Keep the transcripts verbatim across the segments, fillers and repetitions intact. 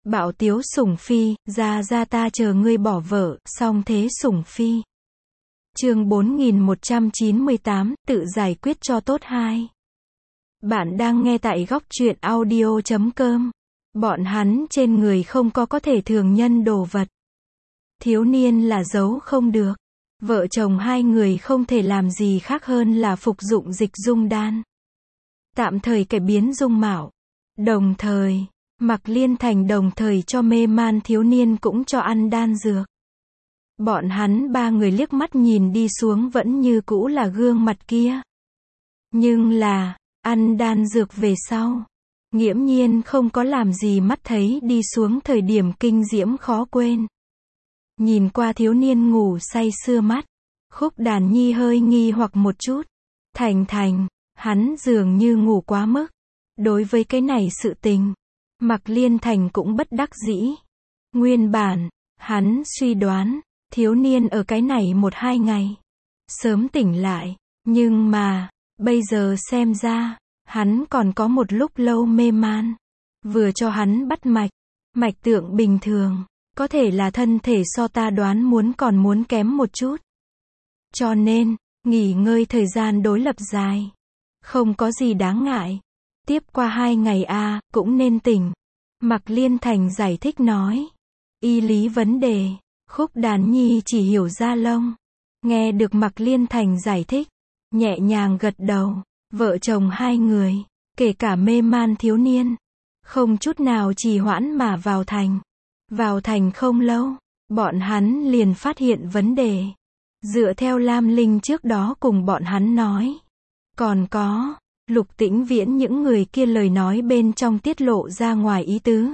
Bạo tiếu sủng phi, ra ra ta chờ ngươi bỏ vợ, song thế sủng phi. Chương bốn nghìn một trăm chín mươi tám, tự giải quyết cho tốt hai. Bạn đang nghe tại góc truyện audio chấm com. Bọn hắn trên người không có có thể thường nhân đồ vật. Thiếu niên là giấu không được. Vợ chồng hai người không thể làm gì khác hơn là phục dụng dịch dung đan. Tạm thời cải biến dung mạo. Đồng thời, Mạc Liên Thành đồng thời cho mê man thiếu niên cũng cho ăn đan dược. Bọn hắn ba người liếc mắt nhìn đi xuống vẫn như cũ là gương mặt kia. Nhưng là, ăn đan dược về sau, nghiễm nhiên không có làm gì mắt thấy đi xuống thời điểm kinh diễm khó quên. Nhìn qua thiếu niên ngủ say sưa mắt, Khúc Đàn Nhi hơi nghi hoặc một chút. Thành Thành, hắn dường như ngủ quá mức. Đối với cái này sự tình, Mạc Liên Thành cũng bất đắc dĩ. Nguyên bản, hắn suy đoán, thiếu niên ở cái này một hai ngày, sớm tỉnh lại, nhưng mà, bây giờ xem ra, hắn còn có một lúc lâu mê man. Vừa cho hắn bắt mạch, mạch tượng bình thường, có thể là thân thể so ta đoán muốn còn muốn kém một chút. Cho nên, nghỉ ngơi thời gian đối lập dài, không có gì đáng ngại. Tiếp qua hai ngày a à, cũng nên tỉnh. Mạc Liên Thành giải thích nói. Y lý vấn đề, Khúc Đàn Nhi chỉ hiểu da lông. Nghe được Mạc Liên Thành giải thích, nhẹ nhàng gật đầu. Vợ chồng hai người, kể cả mê man thiếu niên, không chút nào trì hoãn mà vào thành. Vào thành không lâu, bọn hắn liền phát hiện vấn đề. Dựa theo Lam Linh trước đó cùng bọn hắn nói, còn có Lục Tĩnh Viễn những người kia lời nói bên trong tiết lộ ra ngoài ý tứ.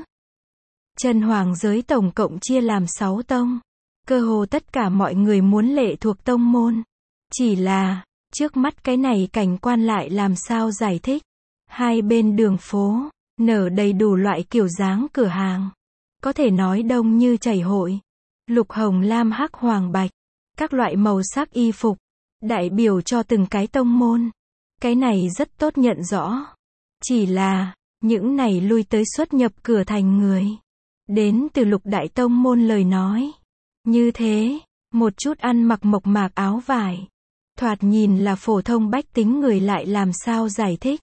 Chân hoàng giới tổng cộng chia làm sáu tông. Cơ hồ tất cả mọi người muốn lệ thuộc tông môn. Chỉ là, trước mắt cái này cảnh quan lại làm sao giải thích. Hai bên đường phố, nở đầy đủ loại kiểu dáng cửa hàng. Có thể nói đông như chảy hội. Lục hồng lam hắc hoàng bạch. Các loại màu sắc y phục, đại biểu cho từng cái tông môn. Cái này rất tốt nhận rõ. Chỉ là, những này lui tới xuất nhập cửa thành người. Đến từ lục đại tông môn lời nói. Như thế, một chút ăn mặc mộc mạc áo vải. Thoạt nhìn là phổ thông bách tính người lại làm sao giải thích.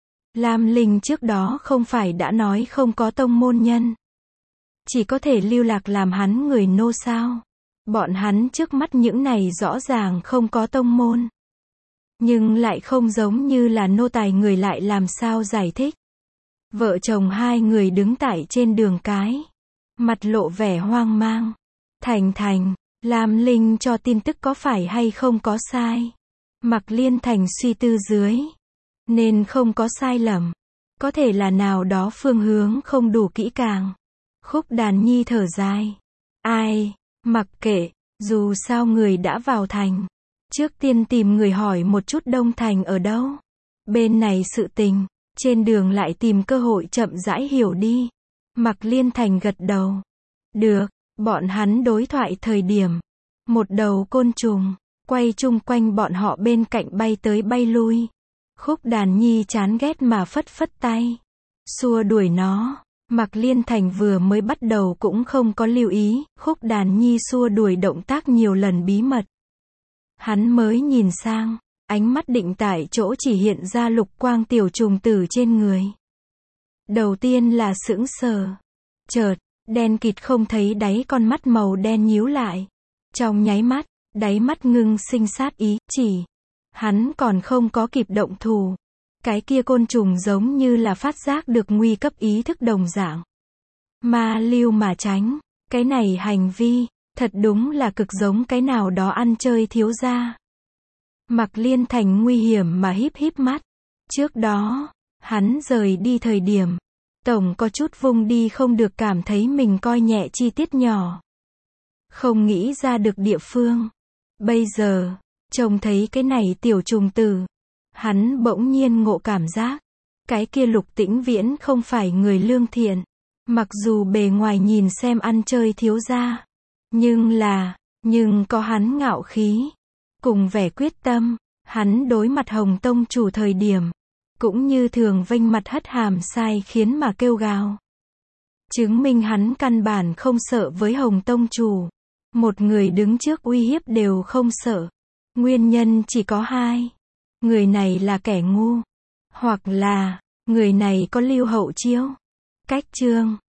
Lam Linh trước đó không phải đã nói không có tông môn nhân. Chỉ có thể lưu lạc làm hắn người nô sao. Bọn hắn trước mắt những này rõ ràng không có tông môn. Nhưng lại không giống như là nô tài người lại làm sao giải thích. Vợ chồng hai người đứng tại trên đường cái. Mặt lộ vẻ hoang mang. Thành Thành, Lam Linh cho tin tức có phải hay không có sai. Mạc Liên Thành suy tư dưới. Nên không có sai lầm. Có thể là nào đó phương hướng không đủ kỹ càng. Khúc Đàn Nhi thở dài. Ai, mặc kệ, dù sao người đã vào thành. Trước tiên tìm người hỏi một chút Đông Thành ở đâu. Bên này sự tình, trên đường lại tìm cơ hội chậm rãi hiểu đi. Mạc Liên Thành gật đầu. Được, bọn hắn đối thoại thời điểm. Một đầu côn trùng, quay chung quanh bọn họ bên cạnh bay tới bay lui. Khúc Đàn Nhi chán ghét mà phất phất tay. Xua đuổi nó. Mạc Liên Thành vừa mới bắt đầu cũng không có lưu ý. Khúc Đàn Nhi xua đuổi động tác nhiều lần bí mật. Hắn mới nhìn sang, ánh mắt định tại chỗ chỉ hiện ra lục quang tiểu trùng tử trên người. Đầu tiên là sững sờ. Chợt, đen kịt không thấy đáy con mắt màu đen nhíu lại. Trong nháy mắt, đáy mắt ngưng sinh sát ý, chỉ. Hắn còn không có kịp động thủ. Cái kia côn trùng giống như là phát giác được nguy cấp ý thức đồng dạng. Ma lưu mà tránh, cái này hành vi. Thật đúng là cực giống cái nào đó ăn chơi thiếu gia. Mạc Liên Thành nguy hiểm mà híp híp mắt. Trước đó, hắn rời đi thời điểm. Tổng có chút vung đi không được cảm thấy mình coi nhẹ chi tiết nhỏ. Không nghĩ ra được địa phương. Bây giờ, trông thấy cái này tiểu trùng tử. Hắn bỗng nhiên ngộ cảm giác. Cái kia Lục Tĩnh Viễn không phải người lương thiện. Mặc dù bề ngoài nhìn xem ăn chơi thiếu gia. Nhưng là, nhưng có hắn ngạo khí, cùng vẻ quyết tâm, hắn đối mặt Hồng Tông chủ thời điểm, cũng như thường vênh mặt hất hàm sai khiến mà kêu gào. Chứng minh hắn căn bản không sợ với Hồng Tông chủ. Một người đứng trước uy hiếp đều không sợ. Nguyên nhân chỉ có hai. Người này là kẻ ngu. Hoặc là, người này có lưu hậu chiêu. Cách chương